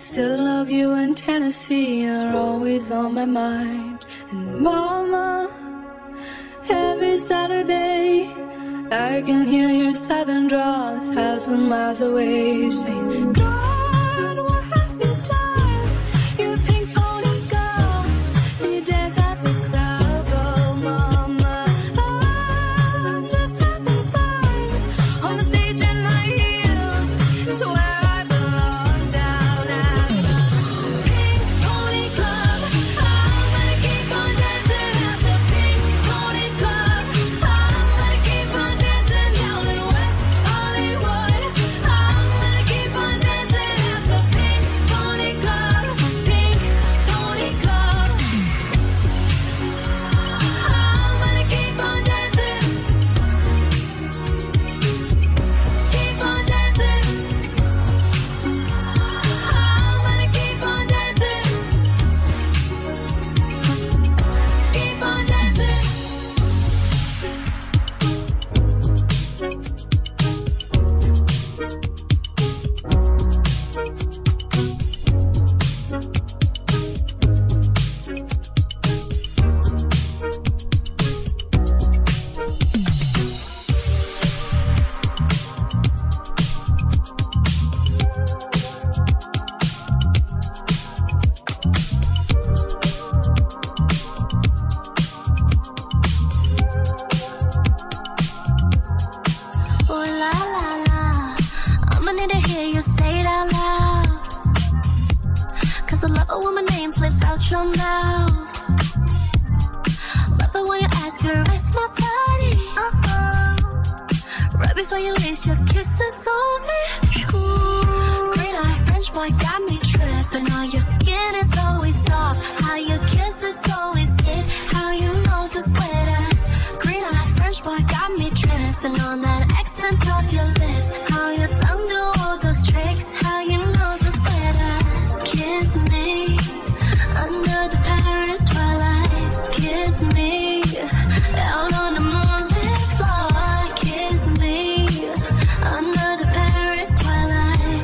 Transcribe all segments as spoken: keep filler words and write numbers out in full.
Still love you in Tennessee, you're always on my mind. And mama, every Saturday I can hear your southern drawl a thousand miles away, saying, God, what have you done? You're a pink pony girl, and you dance at the club. Oh mama, I'm just having fun on the stage in my heels. It's where I belong, down at the Pink Pony Club. I'm gonna keep on dancing at the Pink Pony Club. I'm gonna keep on dancing down in West Hollywood. I'm gonna keep on dancing at the Pink Pony Club. Pink Pony Club. I'm gonna keep on dancing. Keep on dancing. I'm gonna keep on dancing. Keep on dancing. Oh la la la, I'ma need to hear you say it out loud. Cause I love it when my name slips out your mouth. Love it when you ask her, where's my body? Uh-oh. Right before you leave, your kisses on me. Ooh. Green eye French boy got me tripping. On your skin is always soft. How your kisses always hit. How you know to sweater. Green eye French boy got me tripping on that accent of your lips. How your tongue do all those tricks. How you know to sweater. Kiss me under the Paris twilight. Kiss me out on the moonlit floor. Kiss me under the Paris twilight.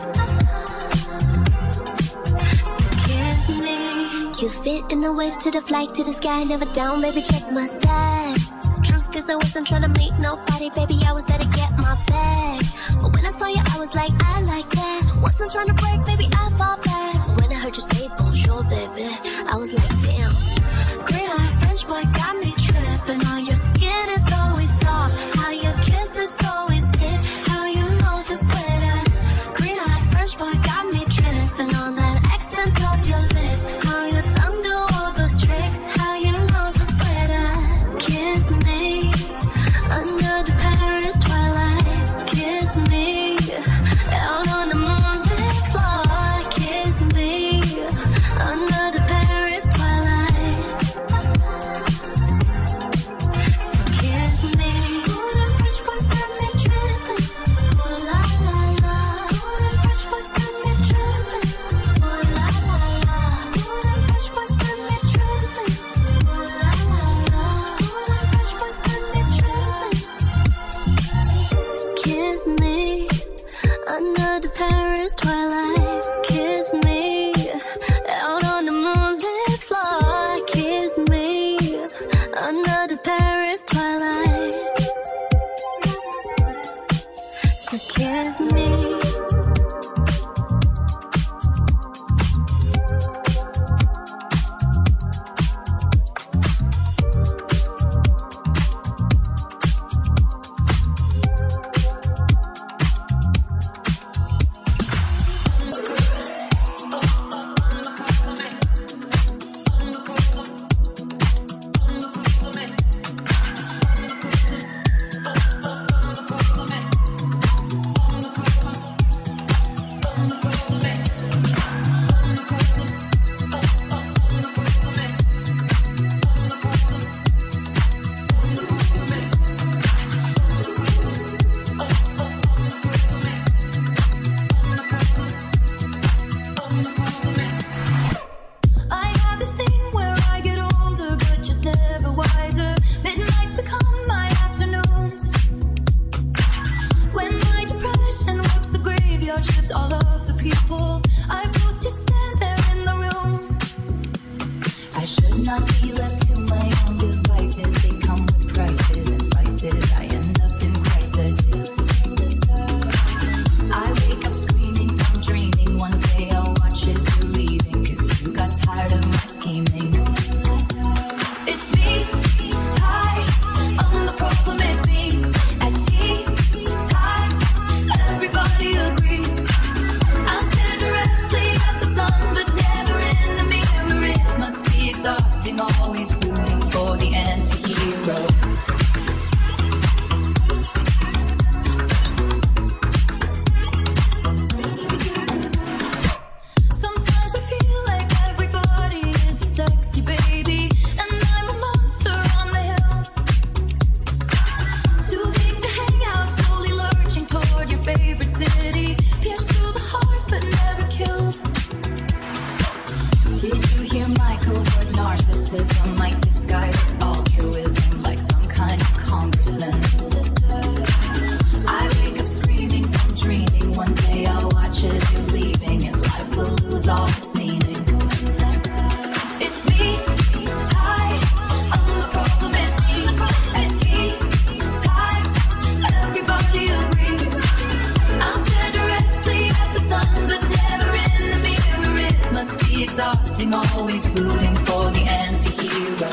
So kiss me. You fit in the wave to the flight to the sky. Never down, baby, check my stats. Truth is I wasn't trying to meet nobody, baby, I was there to get my bag. But when I saw you, I was like, I like that. Wasn't trying to break, baby, I fall back. But when I heard you say bonjour, baby, I was like, damn. Green eye French boy got me tripping. On your skin is always soft. How your kisses always hit. How you know to sweater. Green eye French boy got me tripping on that accent of your lips. How your tongue do all those tricks. How you know to sweater. Kiss me under the Paris twilight. Kiss me out on the moonlit floor. Kiss me under the Paris twilight. So kiss me. Ooh, them French boys got me tripping. Ooh la la la. Ooh, them French boys got me tripping. Ooh la la la. Ooh, them French boys got me tripping. Ooh la la la. Ooh, them French boys got me tripping. Kiss me under the Paris twilight. Kiss me out on the moonlit floor. Kiss me under the Paris twilight. So kiss me. Chipped all of the people my covert narcissism might disguise as altruism like some kind of congressman. I wake up screaming from dreaming. One day I'll watch as you're leaving and life will lose all its meaning. It's me, hi, I'm the problem, it's me. At tea time, everybody agrees. I'll stare directly at the sun, but never in the mirror. It must be exhausting, always rooting for the anti-hero.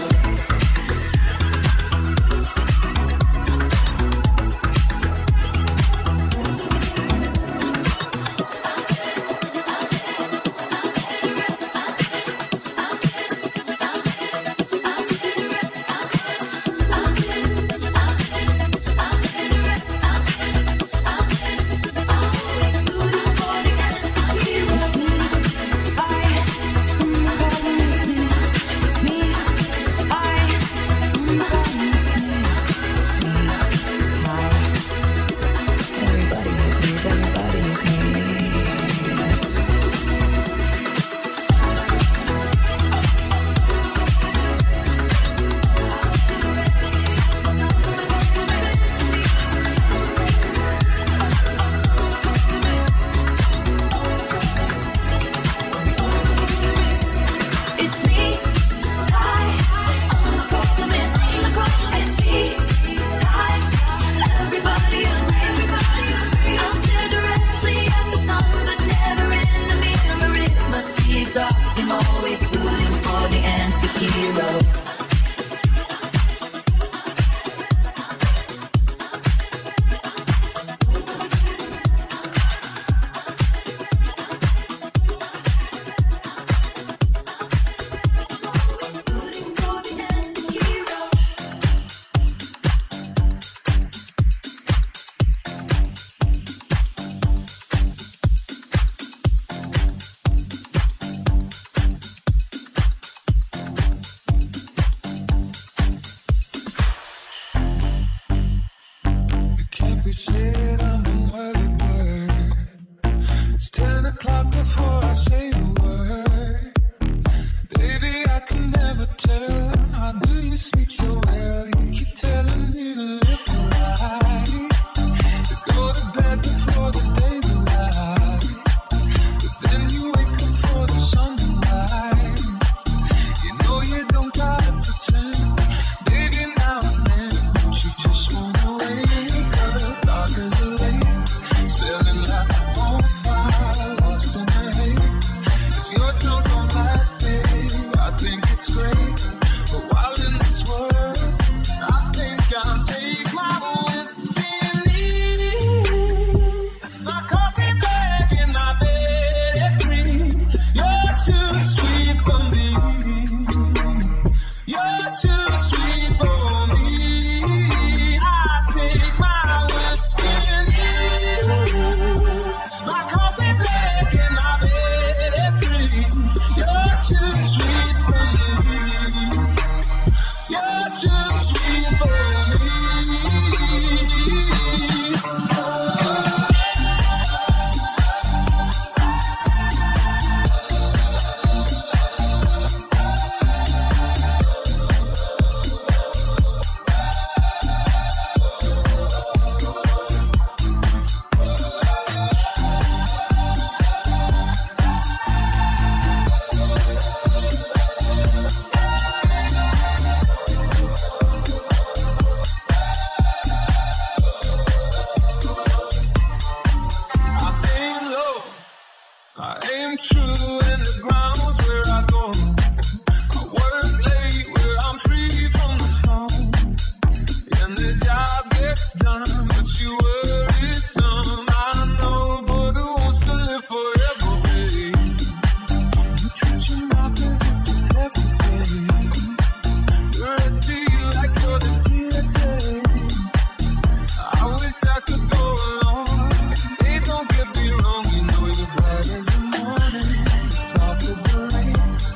Soft as the rain.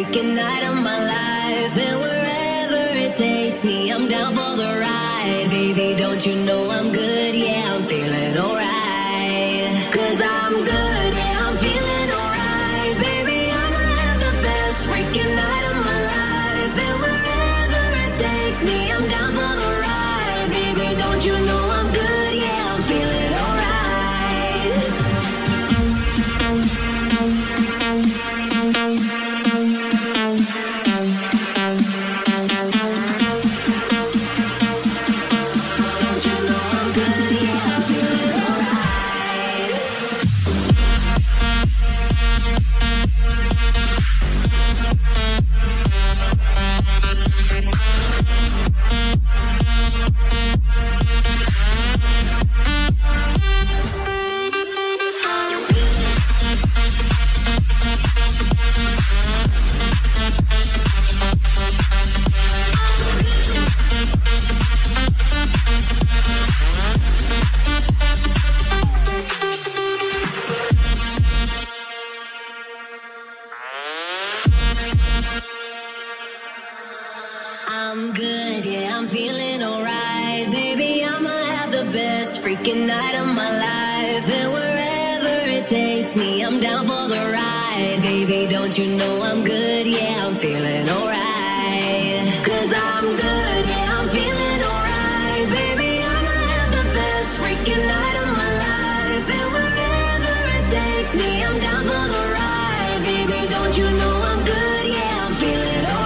freaking night of my life. And wherever it takes me, I'm down for the ride. Baby, don't you know I'm good? Yeah, I'm feeling alright. Cause I'm good, yeah, I'm feeling alright. Baby, I'ma have the best freaking night of my life. And wherever it takes me, I'm down for the ride. Baby, don't you know I'm good? Yeah, I'm feeling alright. I'm good, yeah, I'm feeling alright. Baby, I'ma have the best freaking night of my life. And wherever it takes me, I'm down for the ride. Baby, don't you know I'm good? Yeah, I'm feeling alright. Cause I'm good, yeah, I'm feeling alright. Baby, I'ma have the best freaking night of my life. And wherever it takes me, I'm down for the ride. Baby, don't you know I'm good? Yeah, I'm feeling alright.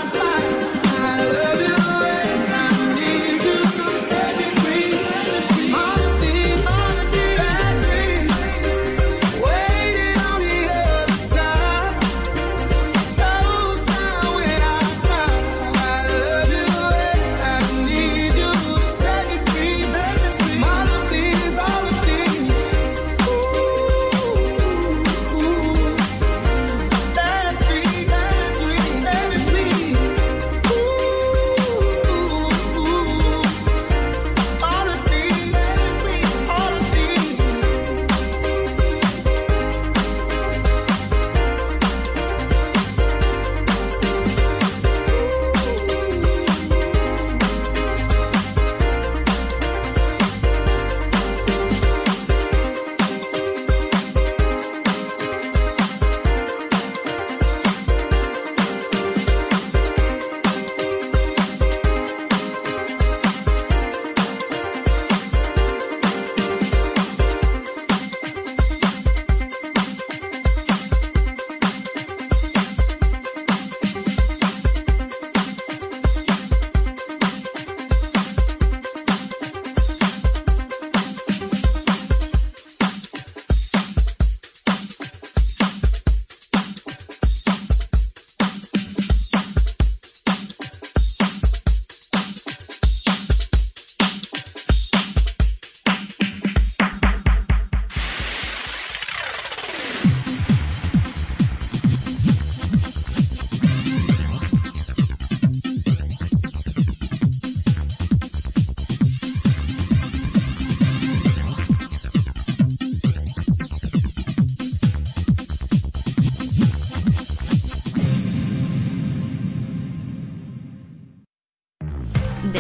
Set me free.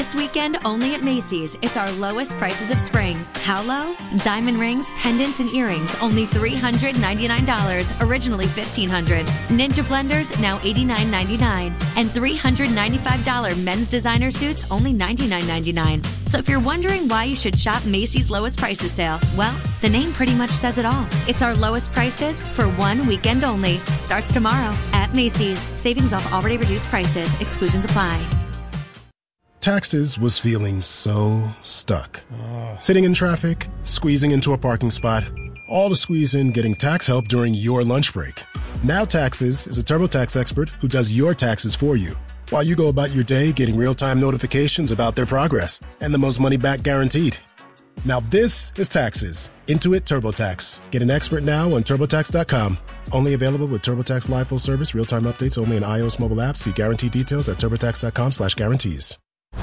This weekend, only at Macy's, it's our lowest prices of spring. How low? Diamond rings, pendants, and earrings, only three hundred ninety-nine dollars, originally fifteen hundred dollars. Ninja blenders, now eighty-nine ninety-nine. And three hundred ninety-five dollars men's designer suits, only ninety-nine ninety-nine. So if you're wondering why you should shop Macy's lowest prices sale, well, the name pretty much says it all. It's our lowest prices for one weekend only. Starts tomorrow at Macy's. Savings off already reduced prices. Exclusions apply. Taxes was feeling so stuck. Sitting in traffic, squeezing into a parking spot, all to squeeze in getting tax help during your lunch break. Now Taxes is a TurboTax expert who does your taxes for you, while you go about your day getting real-time notifications about their progress and the most money back guaranteed. Now this is Taxes. Intuit TurboTax. Get an expert now on TurboTax dot com. Only available with TurboTax Live Full Service. Real-time updates only in iOS mobile apps. See guarantee details at TurboTax dot com slash guarantees.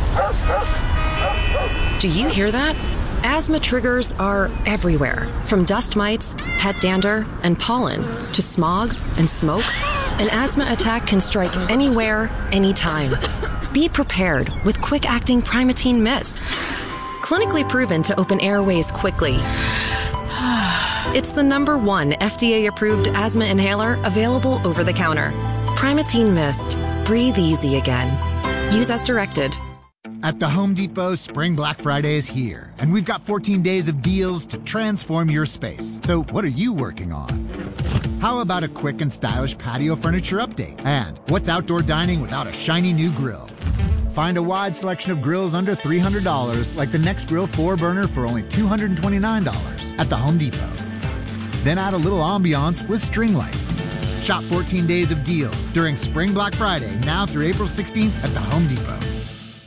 Do you hear that? Asthma triggers are everywhere, from dust mites, pet dander, and pollen, to smog and smoke. An asthma attack can strike anywhere, anytime. Be prepared with quick-acting Primatene Mist. Clinically proven to open airways quickly. It's the number one F D A-approved asthma inhaler available over the counter. Primatene Mist. Breathe easy again. Use as directed. At the Home Depot, Spring Black Friday is here, and we've got fourteen days of deals to transform your space. So what are you working on? How about a quick and stylish patio furniture update? And what's outdoor dining without a shiny new grill? Find a wide selection of grills under three hundred dollars, like the NextGrill four burner for only two hundred twenty-nine dollars at the Home Depot. Then add a little ambiance with string lights. Shop fourteen days of deals during Spring Black Friday, now through April sixteenth at the Home Depot.